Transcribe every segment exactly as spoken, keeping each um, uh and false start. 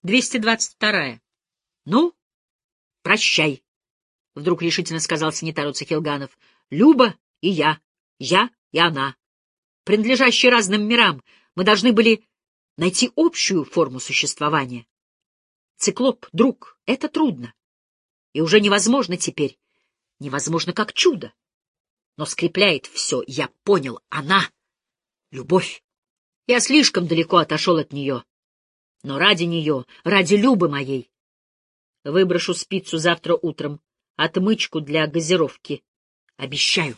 двести двадцать вторая. — Ну, прощай, — вдруг решительно сказал санитару Цихилганов. — Люба и я, я и она, принадлежащие разным мирам, мы должны были найти общую форму существования. Циклоп, друг, это трудно. И уже невозможно теперь. Невозможно как чудо. Но скрепляет все, я понял, она — любовь. Я слишком далеко отошел от нее. Но ради нее, ради Любы моей. Выброшу спицу завтра утром, отмычку для газировки. Обещаю.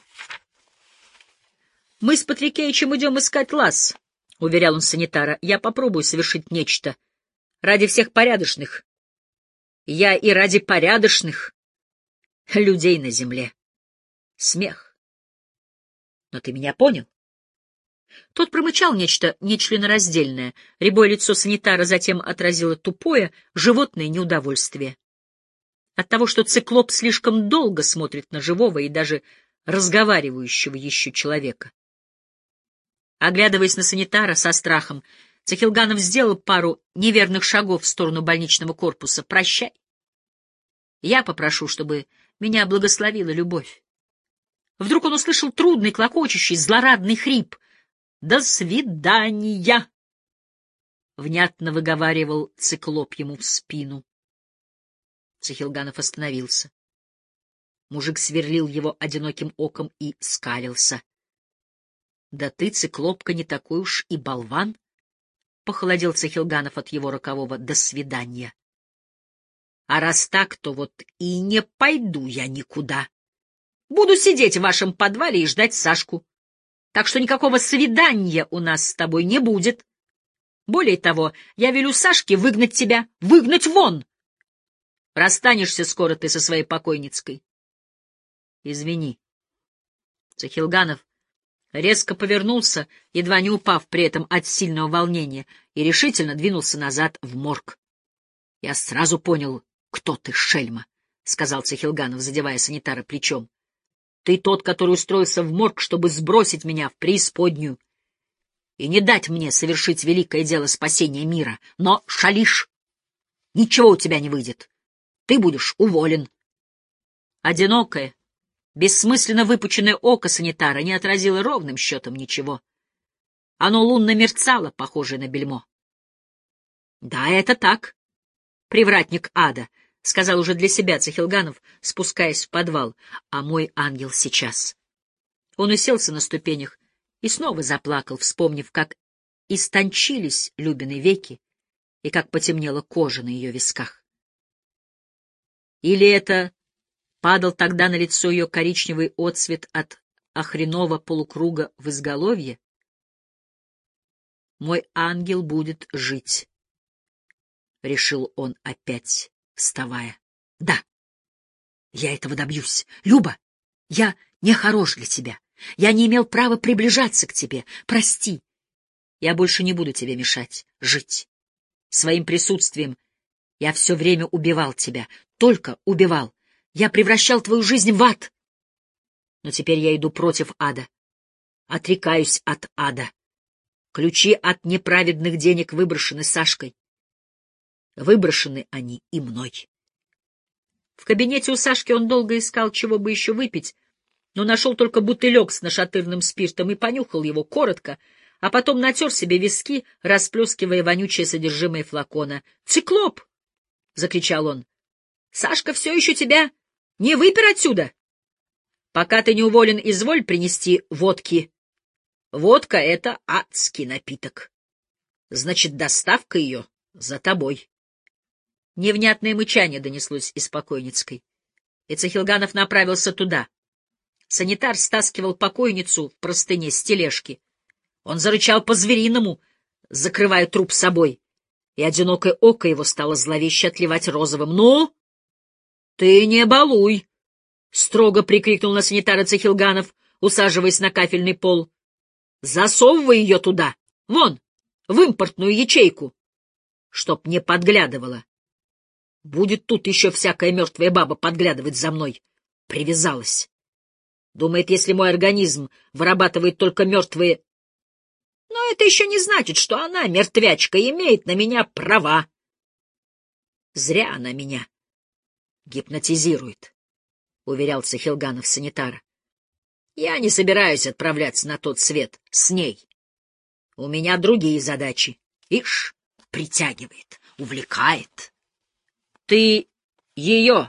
— Мы с Патрикеичем идем искать лаз, — уверял он санитара. — Я попробую совершить нечто. Ради всех порядочных. Я и ради порядочных людей на земле. Смех. Но ты меня понял? Тот промычал нечто нечленораздельное. Рябое лицо санитара затем отразило тупое животное неудовольствие. От того, что циклоп слишком долго смотрит на живого и даже разговаривающего еще человека. Оглядываясь на санитара со страхом, Цихилганов сделал пару неверных шагов в сторону больничного корпуса. «Прощай. Я попрошу, чтобы меня благословила любовь». Вдруг он услышал трудный, клокочущий, злорадный хрип. «До свидания!» — внятно выговаривал циклоп ему в спину. Цихилганов остановился. Мужик сверлил его одиноким оком и скалился. — Да ты, циклопка, не такой уж и болван! — похолодел Цихилганов от его рокового «до свидания». — А раз так, то вот и не пойду я никуда. Буду сидеть в вашем подвале и ждать Сашку. Так что никакого свидания у нас с тобой не будет. Более того, я велю Сашке выгнать тебя, выгнать вон. Расстанешься скоро ты со своей покойницкой. Извини. Цихилганов резко повернулся, едва не упав при этом от сильного волнения, и решительно двинулся назад в морг. — Я сразу понял, кто ты, шельма, — сказал Цихилганов, задевая санитара плечом. — Ты тот, который устроился в морг, чтобы сбросить меня в преисподнюю и не дать мне совершить великое дело спасения мира. Но шалишь. Ничего у тебя не выйдет. Ты будешь уволен. Одинокое, бессмысленно выпученное око санитара не отразило ровным счетом ничего. Оно лунно мерцало, похожее на бельмо. — Да, это так, привратник ада, — сказал уже для себя Цихилганов, спускаясь в подвал, — а мой ангел сейчас. Он уселся на ступенях и снова заплакал, вспомнив, как истончились Любины веки и как потемнела кожа на ее висках. Или это падал тогда на лицо ее коричневый отсвет от охренного полукруга в изголовье? «Мой ангел будет жить», — решил он опять, вставая. «Да, я этого добьюсь. Люба, я не хорош для тебя. Я не имел права приближаться к тебе. Прости. Я больше не буду тебе мешать жить. Своим присутствием я все время убивал тебя, только убивал. Я превращал твою жизнь в ад. Но теперь я иду против ада. Отрекаюсь от ада. Ключи от неправедных денег выброшены Сашкой. Выброшены они и мной». В кабинете у Сашки он долго искал, чего бы еще выпить, но нашел только бутылек с нашатырным спиртом и понюхал его коротко, а потом натер себе виски, расплескивая вонючее содержимое флакона. «Циклоп!» — закричал он. «Сашка все еще тебя не выпер отсюда! Пока ты не уволен, изволь принести водки. Водка — это адский напиток. Значит, доставка ее за тобой». Невнятное мычание донеслось из покойницкой, и Цихилганов направился туда. Санитар стаскивал покойницу в простыне с тележки. Он зарычал по-звериному, закрывая труп собой, и одинокое око его стало зловеще отливать розовым. — Ну? — Ты не балуй! — строго прикрикнул на санитара Цихилганов, усаживаясь на кафельный пол. — Засовывай ее туда, вон, в импортную ячейку, чтоб не подглядывала. Будет тут еще всякая мертвая баба подглядывать за мной. Привязалась. Думает, если мой организм вырабатывает только мертвые... Но это еще не значит, что она, мертвячка, имеет на меня права. Зря она меня гипнотизирует, — уверял Цихилганов санитара. Я не собираюсь отправляться на тот свет с ней. У меня другие задачи. Ишь, притягивает, увлекает. Ты ее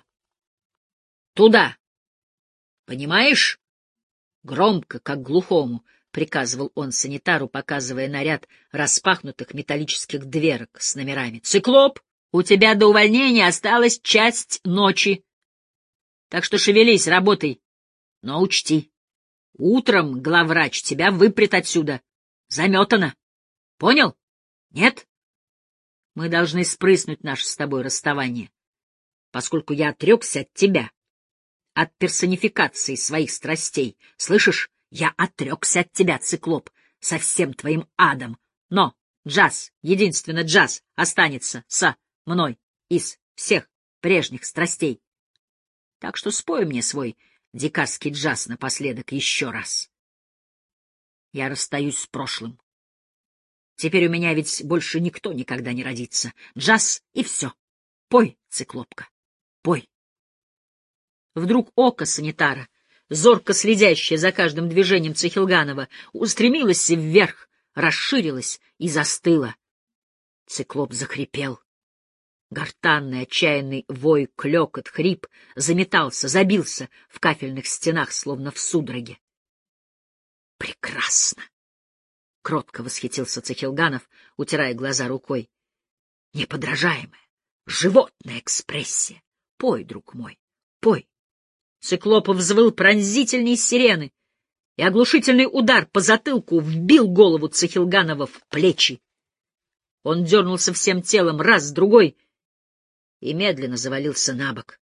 туда, понимаешь? Громко, как глухому, приказывал он санитару, показывая на ряд распахнутых металлических дверок с номерами. Циклоп, у тебя до увольнения осталась часть ночи. Так что шевелись, работай. Но учти, утром главврач тебя выпрет отсюда. Заметано. Понял? Нет? Мы должны спрыснуть наше с тобой расставание, поскольку я отрекся от тебя, от персонификации своих страстей. Слышишь? Я отрекся от тебя, Циклоп, со всем твоим адом. Но джаз, единственно джаз, останется со мной из всех прежних страстей. Так что спой мне свой дикарский джаз напоследок еще раз. Я расстаюсь с прошлым. Теперь у меня ведь больше никто никогда не родится. Джаз и все. Пой, Циклопка, пой. Вдруг око санитара, зорко следящее за каждым движением Цихилганова, устремилось вверх, расширилось и застыло. Циклоп захрипел. Гортанный, отчаянный вой, клёкот, хрип заметался, забился в кафельных стенах, словно в судороге. Прекрасно! — кротко восхитился Цихилганов, утирая глаза рукой. Неподражаемая, животная экспрессия. Пой, друг мой, пой. Циклоп взвыл пронзительней сирены, и оглушительный удар по затылку вбил голову Цихилганова в плечи. Он дернулся всем телом, раз, другой, и медленно завалился на бок.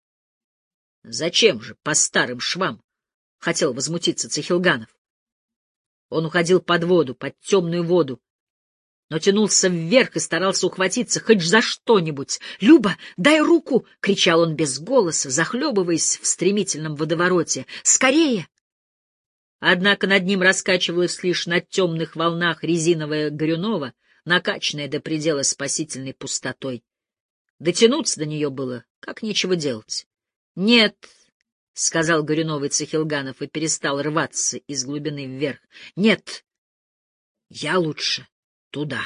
— Зачем же по старым швам? — хотел возмутиться Цихилганов. Он уходил под воду, под темную воду, но тянулся вверх и старался ухватиться хоть за что-нибудь. — Люба, дай руку! — кричал он без голоса, захлебываясь в стремительном водовороте. — Скорее! Однако над ним раскачивалась лишь на темных волнах резиновая Горюнова, накачанная до предела спасительной пустотой. Дотянуться до нее было как нечего делать. — Нет, — сказал Горюновый Цихилганов и перестал рваться из глубины вверх. — Нет, я лучше туда.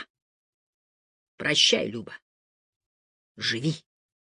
Прощай, Люба. Живи.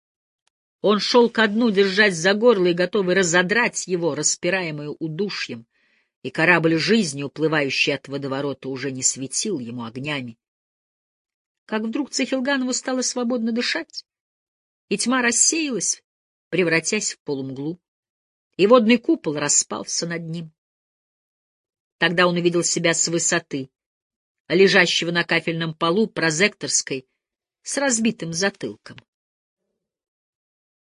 Он шел ко дну, держась за горло и готовый разодрать его, распираемую удушьем, и корабль жизни, уплывающий от водоворота, уже не светил ему огнями. Как вдруг Цихилганову стало свободно дышать, и тьма рассеялась, превратясь в полумглу, и водный купол распался над ним. Тогда он увидел себя с высоты, лежащего на кафельном полу прозекторской с разбитым затылком.